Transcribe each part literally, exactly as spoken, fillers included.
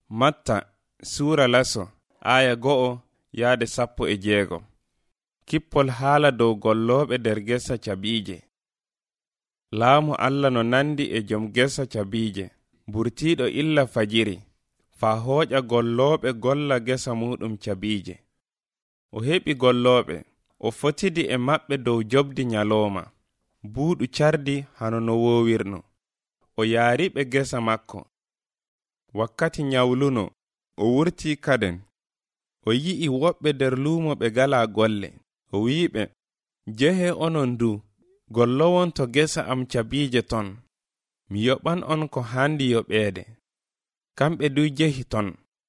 Matta Sura laso aya go'o yaade sappo e jeego. Kippol haala dow gollooɓe nder gesa caɓiije. Laamu Allah no nandi e jom gesa caɓiije, burtiiɗo illa fajiri, faa hooƴa gollooɓe golla gesa muɗum caɓiije. O heɓi gollooɓe, o fotidi e maɓɓe dow jobdi nyalooma, buuɗu cardi hano no woowirno. O yaariɓe gesa makko. Wakkati nyawluno, o wurtii kaden. O yi'i woɓɓe nder luumo ɓe galaa golle. O wi'iɓe, jehe onon du, gollowon to gesa am caɓiije ton. Mi yoɓan on ko handi yoɓeede. Kamɓe du jehi ton.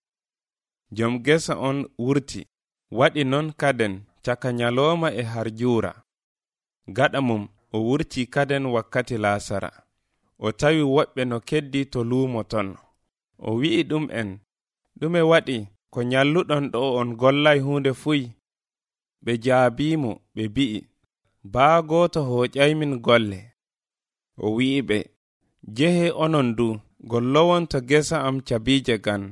Jom gesa on wurti, waɗi non kaden caka nyalooma e harjuura. Gaɗa mum, o wurtii kaden wakkati laasara. O tawi woɓɓe no keddi to luumo ton. O wi'i ɗum en, ɗume waɗi ko nyalluɗon ɗo on gollay huunde fuy? Ɓe jaabiimo ɓe bi'i, baa gooto hooƴaymin golle. O wi'i ɓe, jehe onon du, gollowon to gesa am caɓiije gan.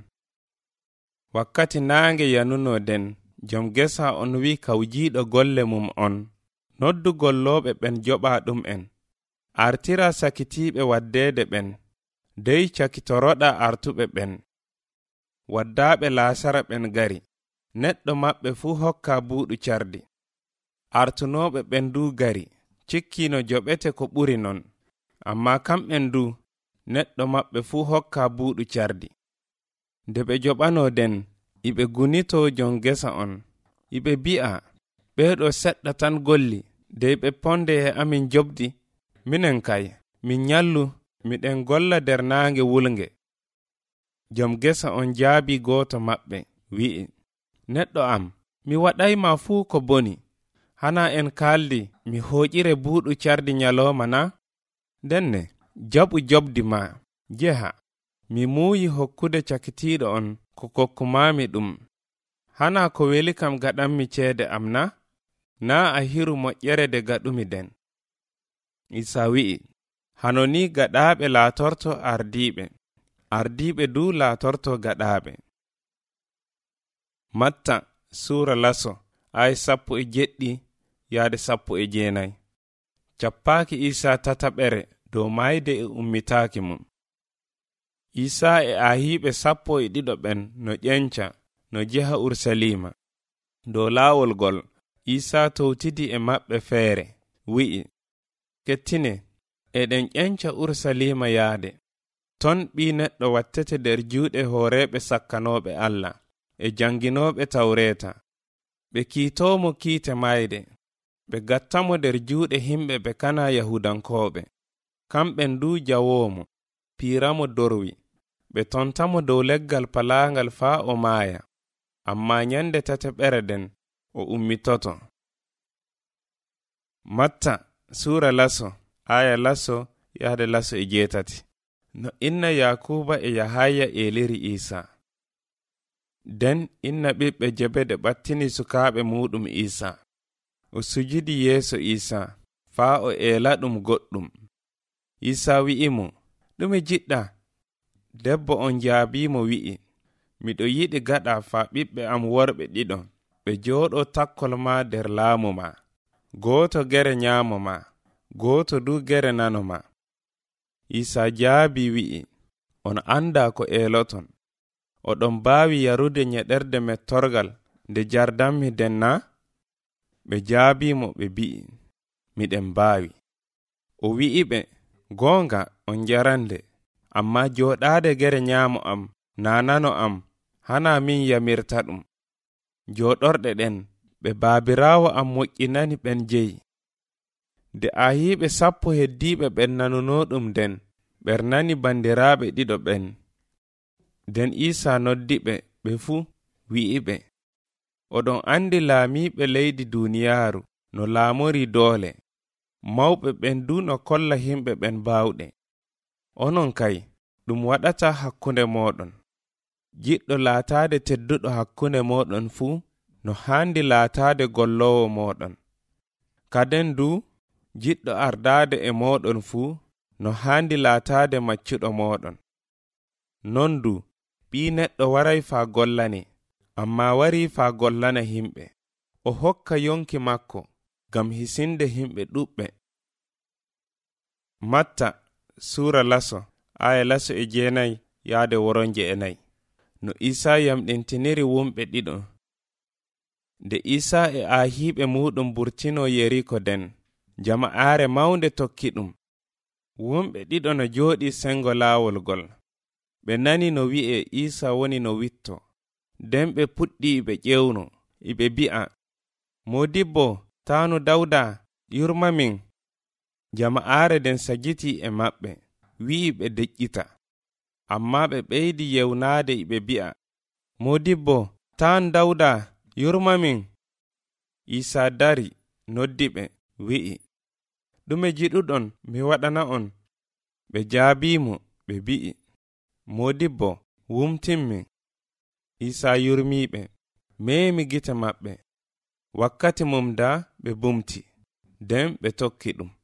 Wakkati naange yanuno den, jom gesa on wi kawjiiɗo golle mum on, noddu gollooɓe ɓen joɓa ɗum en. Artira sakitiiɓe waddeede ɓen, dey cakitoroɗa artuɓe ɓen. Waddaaɓe laasara ɓen gari, neɗɗo maɓɓe fuu hokka buuɗu cardi. Artunooɓe ɓen du gari, cikkiino joɓete ko ɓuri non, amma kamɓen du, neɗɗo maɓɓe fuu hokka buuɗu cardi. Nde ɓe joɓano den, iɓe gunito jon gesa on, iɓe bi'a, ɓeeɗo seɗɗa tan golli, dey ɓe ponde e amin jobdi, minen kay, min nyallu, miɗen golla nder naange wulnge. Jom gesa on jaabi gooto maɓɓe, wi'i, neɗɗo am, mi waɗayma fuu ko boni, hana en kaaldi mi hooƴire buuɗu cardi nyalooma na? Denne, jaɓu jobdi ma, jeha, mi muuyi hokkude cakitiiɗo on ko kokkumami ɗum. Hana ko weli kam gaɗanmi ceede am na? Na a hiru moƴƴere de gaɗumi den. Isa wi'i, hano ni gaɗaaɓe laatorto ardiiɓe, ardiiɓe du laatorto gaɗaaɓe. Matta Suura laso ay sappo e jeɗɗi yaade sappo e jeenayi. Cappaaki Isa tataɓere dow mayde e ummitaaki mum. Isa e ahiiɓe sappo e ɗiɗo ɓen no ƴenca no jeha Ursalima. Dow laawol gol, Isa towtidi e maɓɓe feere, wi'i, kettine, eɗen ƴenca Ursalima yaade. Ton ɓii neɗɗo wattete nder juuɗe hooreeɓe sakkanooɓe Allah e janginooɓe tawreeta. Ɓe kiitoomo kiite mayde, ɓe gattamo nder juuɗe himɓe ɓe kana Yahudankooɓe. Kamɓen du jawoomo, piiramo dorwi, ɓe tontamo dow leggal palaangal faa o maaya, amma nyande tataɓere den o ummitoto. Matta Suura laso aya laso yaade laso e jeetati. No inna Yakuba e Yahaya eeliri Isa. Den inna ɓiɓɓe Jebede ɓattini sukaaɓe muɗum Isa. O sujidi yeeso Isa, faa o eela ɗum goɗɗum. Isa wi'imo, ɗume jiɗɗa? Debbo on jaabiimo wi'i, miɗo yiɗi gaɗa faa ɓiɓɓe am worɓe ɗiɗo, ɓe jooɗo takkol ma nder laamu ma, gooto gere nyaamo ma, gooto du gere nano ma. Isa jaabi wi'i, on anda ko eeloton. Oɗon baawi yarude nyeɗerde mettorgal nde jardanmi den na? Ɓe jaabiimo ɓe bi'i, miɗen baawi. O wi'iɓe, goonga on jarande, amma jooɗaade gere nyaamo am na nano am, hana min yamirta ɗum. Jooɗorɗe ɗen, ɓe baabiraawo am moƴƴinani ɓen jeyi. Nde ahiiɓe sappo heddiiɓe ɓen nanuno ɗum den, ɓernani bandiraaɓe ɗiɗo ɓen. Den Isa noddiɓe ɓe fuu, wi'iɓe, oɗon andi laamiiɓe leydi duuniyaaru no laamori doole, mawɓe ɓen du no kolla himɓe ɓen baawɗe. Onon kay, ɗum waɗata hakkunde mooɗon. Jiɗɗo laataade tedduɗo hakkunde mooɗon fuu, no haandi laataade gollowo mooɗon. Kaden du, jiɗɗo ardaade e mooɗon fuu, no haandi laataade maccuɗo mooɗon. Non du, ɓii neɗɗo waray faa gollane, amma warii faa gollana himɓe. O hokka yonki makko ngam hisinde himɓe ɗuɓɓe. Matta Suura laso aya laso e jeenayi yaade woronje e nayi. No Isaa yamɗintiniri wumɓe ɗiɗo. Nde Isaa e aahiiɓe muɗum burtino Yeriko den, jama'aare mawnde tokki ɗum. Wumɓe ɗiɗo no jooɗi sengo laawol gol. Ɓe nani no wi'e Isaa woni no witto. Nden ɓe puɗɗi ɓe ƴewno, iɓe bi'a, Modibbo, taanu Dawda, yurmamin. Jama'aare den sagiti e maɓɓe, wi'i ɓe deƴƴita. Amma ɓe ɓeydi yewnaade iɓe bi'a, Modibbo, taan Dawda, yurmamin. Isaa dari, noddi ɓe, wi'i, ɗume jiɗuɗon mi waɗana on? Ɓe jaabiimo, ɓe bi'i, Modibbo, wumtinmin. Isaa yurmiiɓe, meemi gite maɓɓe. Wakkati mum da ɓe bumti, nden ɓe tokki ɗum.